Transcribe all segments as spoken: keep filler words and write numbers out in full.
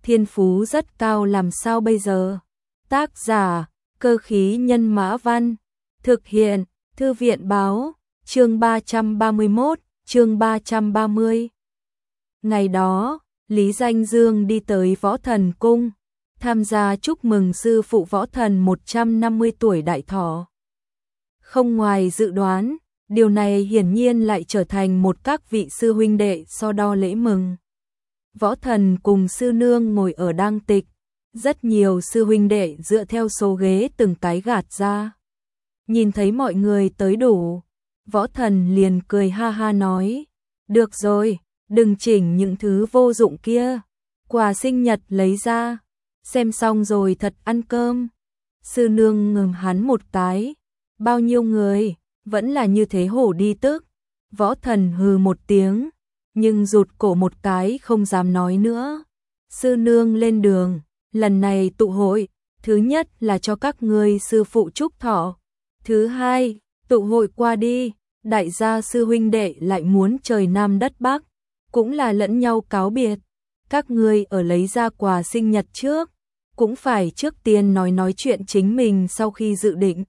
thiên phú rất cao làm sao bây giờ? Tác giả, Cơ khí nhân mã văn, thực hiện, Thư viện báo, chương ba trăm ba mươi mốt, chương ba trăm ba mươi. Ngày đó, Lý Danh Dương đi tới Võ Thần Cung, tham gia chúc mừng sư phụ Võ Thần một trăm năm mươi tuổi đại thọ. Không ngoài dự đoán, điều này hiển nhiên lại trở thành một các vị sư huynh đệ so đo lễ mừng. Võ Thần cùng sư nương ngồi ở đang tịch, rất nhiều sư huynh đệ dựa theo số ghế từng cái gạt ra. Nhìn thấy mọi người tới đủ, Võ Thần liền cười ha ha nói, được rồi, đừng chỉnh những thứ vô dụng kia, quà sinh nhật lấy ra, xem xong rồi thật ăn cơm. Sư nương ngừng hắn một cái, bao nhiêu người, vẫn là như thế hổ đi tức. Võ Thần hừ một tiếng, nhưng rụt cổ một cái không dám nói nữa. Sư nương lên đường, lần này tụ hội, thứ nhất là cho các ngươi sư phụ chúc thọ, thứ hai, tụ hội qua đi, đại gia sư huynh đệ lại muốn trời Nam đất Bắc, cũng là lẫn nhau cáo biệt. Các ngươi ở lấy ra quà sinh nhật trước, cũng phải trước tiên nói nói chuyện chính mình sau khi dự định.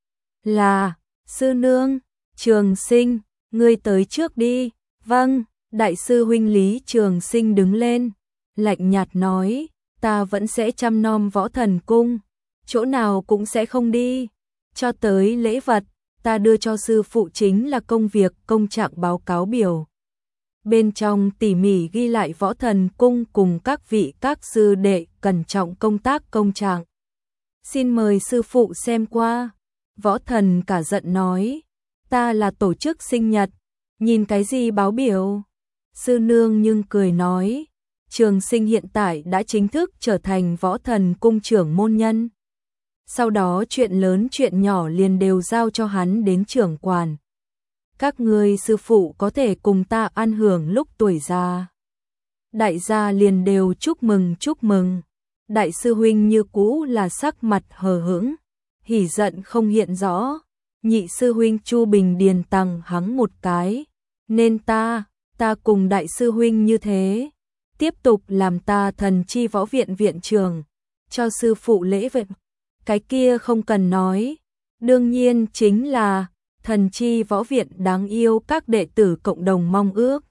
Là, sư nương, Trường Sinh, ngươi tới trước đi. Vâng, đại sư huynh Lý Trường Sinh đứng lên, lạnh nhạt nói, ta vẫn sẽ chăm nom Võ Thần Cung, chỗ nào cũng sẽ không đi. Cho tới lễ vật, ta đưa cho sư phụ chính là công việc công trạng báo cáo biểu. Bên trong tỉ mỉ ghi lại Võ Thần Cung cùng các vị các sư đệ cẩn trọng công tác công trạng. Xin mời sư phụ xem qua. Võ Thần cả giận nói, ta là tổ chức sinh nhật, nhìn cái gì báo biểu. Sư nương nhưng cười nói, Trường Sinh hiện tại đã chính thức trở thành Võ Thần Cung trưởng môn nhân. Sau đó chuyện lớn chuyện nhỏ liền đều giao cho hắn đến trưởng quản. Các ngươi sư phụ có thể cùng ta ăn hưởng lúc tuổi già. Đại gia liền đều chúc mừng chúc mừng. Đại sư huynh như cũ là sắc mặt hờ hững, hỉ giận không hiện rõ. Nhị sư huynh Chu Bình Điền tằng hắng một cái, nên ta, ta cùng đại sư huynh như thế, tiếp tục làm ta thần chi võ viện viện trưởng, cho sư phụ lễ vật. Cái kia không cần nói, đương nhiên chính là thần chi võ viện đáng yêu các đệ tử cộng đồng mong ước.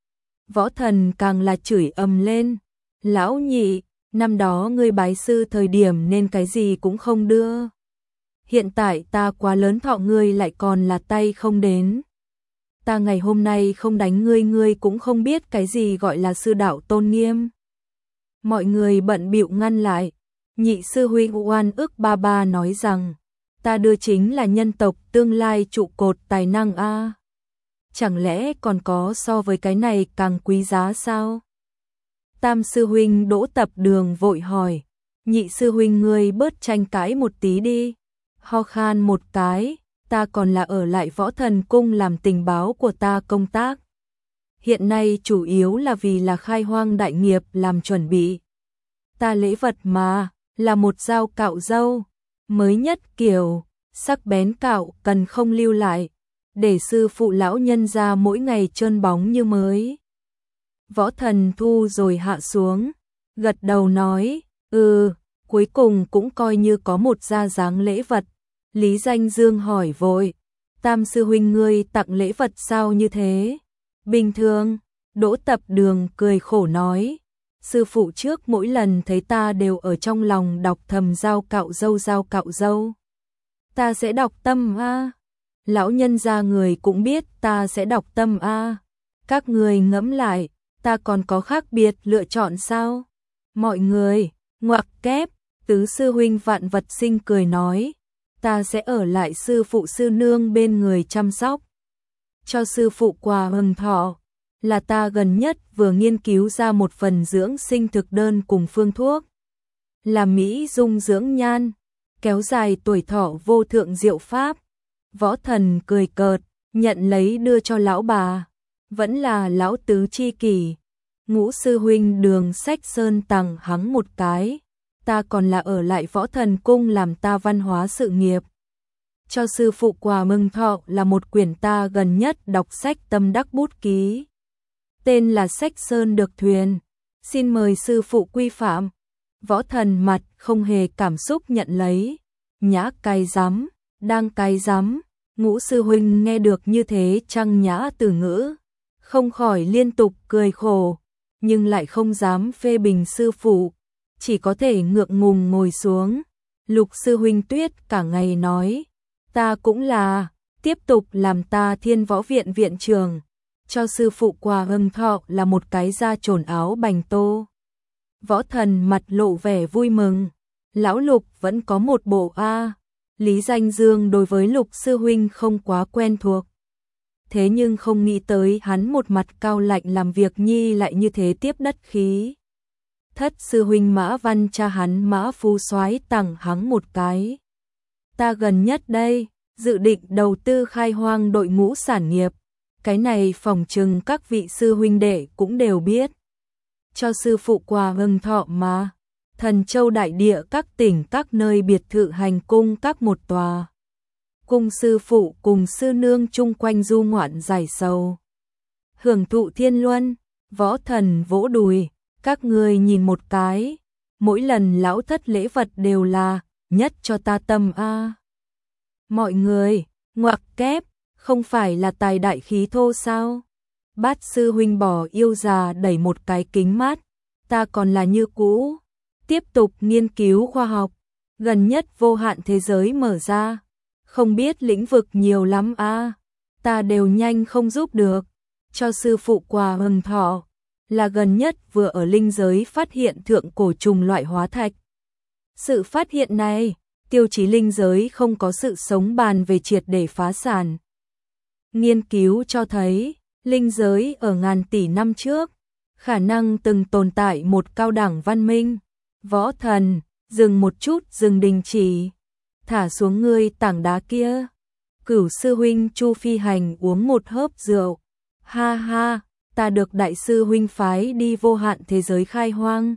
Võ Thần càng là chửi ầm lên, lão nhị, năm đó ngươi bái sư thời điểm nên cái gì cũng không đưa. Hiện tại ta quá lớn thọ ngươi lại còn là tay không đến. Ta ngày hôm nay không đánh ngươi ngươi cũng không biết cái gì gọi là sư đạo tôn nghiêm. Mọi người bận bịu ngăn lại. Nhị sư huynh oan ức ba ba nói rằng, ta đưa chính là nhân tộc tương lai trụ cột tài năng a. Chẳng lẽ còn có so với cái này càng quý giá sao? Tam sư huynh Đỗ Tập Đường vội hỏi, nhị sư huynh ngươi bớt tranh cãi một tí đi. Ho khan một cái, ta còn là ở lại Võ Thần Cung làm tình báo của ta công tác. Hiện nay chủ yếu là vì là khai hoang đại nghiệp làm chuẩn bị. Ta lễ vật mà, là một dao cạo râu, mới nhất kiểu, sắc bén cạo cần không lưu lại, để sư phụ lão nhân ra mỗi ngày trơn bóng như mới. Võ Thần thu rồi hạ xuống, gật đầu nói, ừ, cuối cùng cũng coi như có một gia dáng lễ vật. Lý Danh Dương hỏi vội, Tam sư huynh ngươi tặng lễ vật sao như thế? Bình thường. Đỗ Tập Đường cười khổ nói, sư phụ trước mỗi lần thấy ta đều ở trong lòng đọc thầm dao cạo râu dao cạo râu. Ta sẽ đọc tâm a. Lão nhân gia người cũng biết ta sẽ đọc tâm a. Các người ngẫm lại, ta còn có khác biệt lựa chọn sao? Mọi người, ngoặc kép, tứ sư huynh Vạn Vật Sinh cười nói, ta sẽ ở lại sư phụ sư nương bên người chăm sóc. Cho sư phụ quà mừng thọ, là ta gần nhất vừa nghiên cứu ra một phần dưỡng sinh thực đơn cùng phương thuốc. Là Mỹ dung dưỡng nhan, kéo dài tuổi thọ vô thượng diệu pháp. Võ Thần cười cợt, nhận lấy đưa cho lão bà. Vẫn là lão tứ chi kỷ. Ngũ sư huynh Đường Sách Sơn tằng hắng một cái. Ta còn là ở lại Võ Thần Cung làm ta văn hóa sự nghiệp. Cho sư phụ quà mừng thọ là một quyển ta gần nhất đọc sách tâm đắc bút ký. Tên là Sách Sơn Được Thuyền. Xin mời sư phụ quy phạm. Võ Thần mặt không hề cảm xúc nhận lấy. Nhã cái rắm, đang cái rắm. Ngũ sư huynh nghe được như thế trăng nhã từ ngữ, không khỏi liên tục cười khổ, nhưng lại không dám phê bình sư phụ, chỉ có thể ngượng ngùng ngồi xuống. Lục sư huynh Tuyết cả ngày nói, ta cũng là, tiếp tục làm ta Thiên Võ Viện viện trưởng, cho sư phụ quà hưng thọ là một cái da trồn áo bành tô. Võ Thần mặt lộ vẻ vui mừng, lão Lục vẫn có một bộ a. Lý Danh Dương đối với Lục sư huynh không quá quen thuộc. Thế nhưng không nghĩ tới hắn một mặt cao lạnh làm việc nhi lại như thế tiếp đất khí. Thất sư huynh Mã Văn cha hắn Mã Phu Soái tặng hắn một cái. Ta gần nhất đây, dự định đầu tư khai hoang đội ngũ sản nghiệp. Cái này phòng trừng các vị sư huynh đệ cũng đều biết. Cho sư phụ quà mừng thọ mà. Thần Châu đại địa các tỉnh các nơi biệt thự hành cung các một tòa. Cung sư phụ cùng sư nương chung quanh du ngoạn giải sầu. Hưởng thụ thiên luân, Võ Thần vỗ đùi, các người nhìn một cái. Mỗi lần lão thất lễ vật đều là, nhất cho ta tâm a. Mọi người, ngoặc kép, không phải là tài đại khí thô sao? Bát sư huynh bỏ yêu già đẩy một cái kính mát, ta còn là như cũ. Tiếp tục nghiên cứu khoa học, gần nhất vô hạn thế giới mở ra, không biết lĩnh vực nhiều lắm a, ta đều nhanh không giúp được. Cho sư phụ quà mừng thọ, là gần nhất vừa ở linh giới phát hiện thượng cổ trùng loại hóa thạch. Sự phát hiện này, tiêu chí linh giới không có sự sống bàn về triệt để phá sản. Nghiên cứu cho thấy, linh giới ở ngàn tỷ năm trước, khả năng từng tồn tại một cao đẳng văn minh. Võ Thần, dừng một chút, dừng đình chỉ. Thả xuống ngươi tảng đá kia. Cửu sư huynh Chu Phi Hành uống một hớp rượu. Ha ha, ta được đại sư huynh phái đi vô hạn thế giới khai hoang.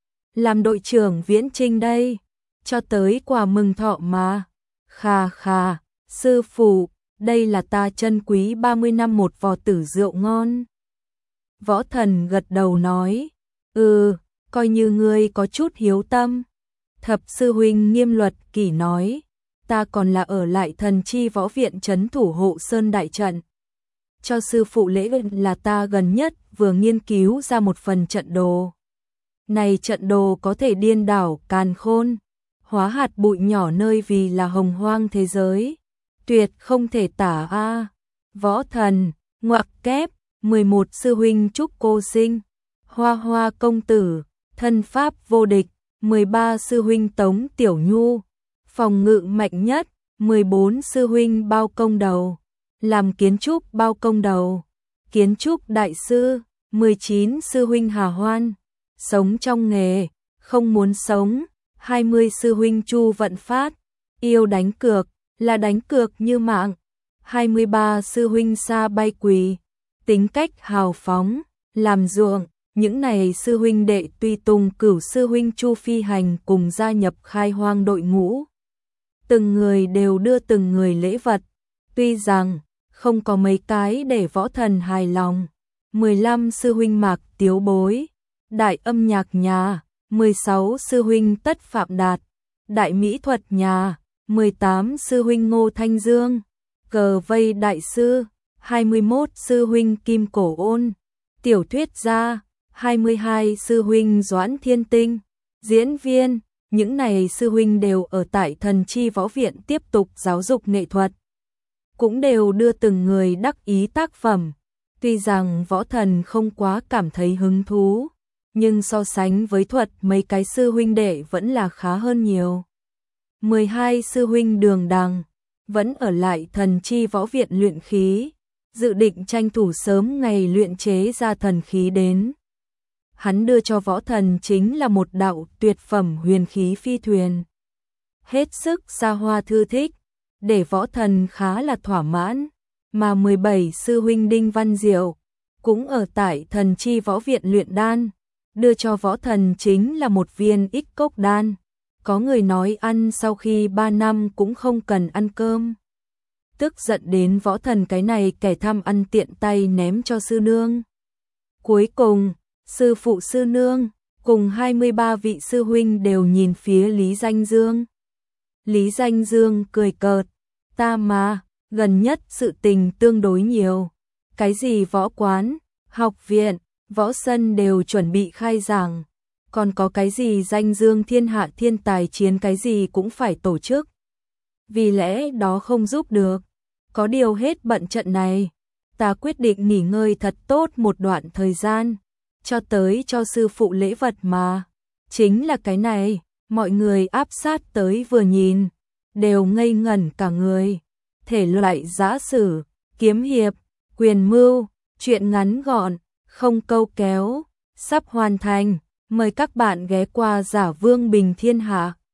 Làm đội trưởng viễn trinh đây, cho tới quà mừng thọ mà. Khà khà, sư phụ, đây là ta chân quý ba mươi năm một vò tử rượu ngon. Võ Thần gật đầu nói, ừ, coi như ngươi có chút hiếu tâm. Thập sư huynh Nghiêm Luật Kỷ nói, ta còn là ở lại Thần Chi Võ Viện trấn thủ hộ sơn đại trận. Cho sư phụ lễ là ta gần nhất vừa nghiên cứu ra một phần trận đồ. Này trận đồ có thể điên đảo càn khôn, hóa hạt bụi nhỏ nơi vì là hồng hoang thế giới. Tuyệt không thể tả a. Võ Thần, ngoặc kép, mười một sư huynh Trúc Cô Sinh, Hoa Hoa công tử, thân pháp vô địch, mười ba sư huynh Tống Tiểu Nhu, phòng ngự mạnh nhất, mười bốn sư huynh Bao Công Đầu, làm kiến trúc Bao Công Đầu, kiến trúc đại sư, mười chín sư huynh Hà Hoan, sống trong nghề, không muốn sống, hai mươi sư huynh Chu Vận Phát, yêu đánh cược, là đánh cược như mạng, hai mươi ba sư huynh Sa Bay Quỳ, tính cách hào phóng, làm ruộng. Những này sư huynh đệ tùy tùng cửu sư huynh Chu Phi Hành cùng gia nhập khai hoang đội ngũ. Từng người đều đưa từng người lễ vật, tuy rằng không có mấy cái để Võ Thần hài lòng. mười lăm sư huynh Mạc Tiếu Bối, đại âm nhạc nhà, mười sáu sư huynh Tất Phạm Đạt, đại mỹ thuật nhà, mười tám sư huynh Ngô Thanh Dương, cờ vây đại sư, hai mươi mốt sư huynh Kim Cổ Ôn, tiểu thuyết gia, hai mươi hai sư huynh Doãn Thiên Tinh, diễn viên. Những này sư huynh đều ở tại Thần Chi Võ Viện tiếp tục giáo dục nghệ thuật, cũng đều đưa từng người đắc ý tác phẩm. Tuy rằng Võ Thần không quá cảm thấy hứng thú, nhưng so sánh với thuật mấy cái sư huynh đệ vẫn là khá hơn nhiều. mười hai sư huynh Đường Đằng vẫn ở lại Thần Chi Võ Viện luyện khí, dự định tranh thủ sớm ngày luyện chế ra thần khí đến. Hắn đưa cho Võ Thần chính là một đạo tuyệt phẩm huyền khí phi thuyền. Hết sức xa hoa thư thích, để Võ Thần khá là thỏa mãn, mà mười bảy sư huynh Đinh Văn Diệu cũng ở tại Thần Chi Võ Viện luyện đan, đưa cho Võ Thần chính là một viên ích cốc đan. Có người nói ăn sau khi ba năm cũng không cần ăn cơm. Tức giận đến Võ Thần cái này kẻ tham ăn tiện tay ném cho sư nương. Cuối cùng, sư phụ sư nương, cùng hai mươi ba vị sư huynh đều nhìn phía Lý Danh Dương. Lý Danh Dương cười cợt, ta mà, gần nhất sự tình tương đối nhiều. Cái gì võ quán, học viện, võ sân đều chuẩn bị khai giảng. Còn có cái gì danh dương thiên hạ thiên tài chiến cái gì cũng phải tổ chức. Vì lẽ đó không giúp được. Có điều hết bận trận này, ta quyết định nghỉ ngơi thật tốt một đoạn thời gian. Cho tới cho sư phụ lễ vật mà. Chính là cái này, mọi người áp sát tới vừa nhìn. Đều ngây ngẩn cả người. Thể loại giã sử, kiếm hiệp, quyền mưu, truyện ngắn gọn, không câu kéo, sắp hoàn thành. Mời các bạn ghé qua Giả Vương Bình Thiên Hạ.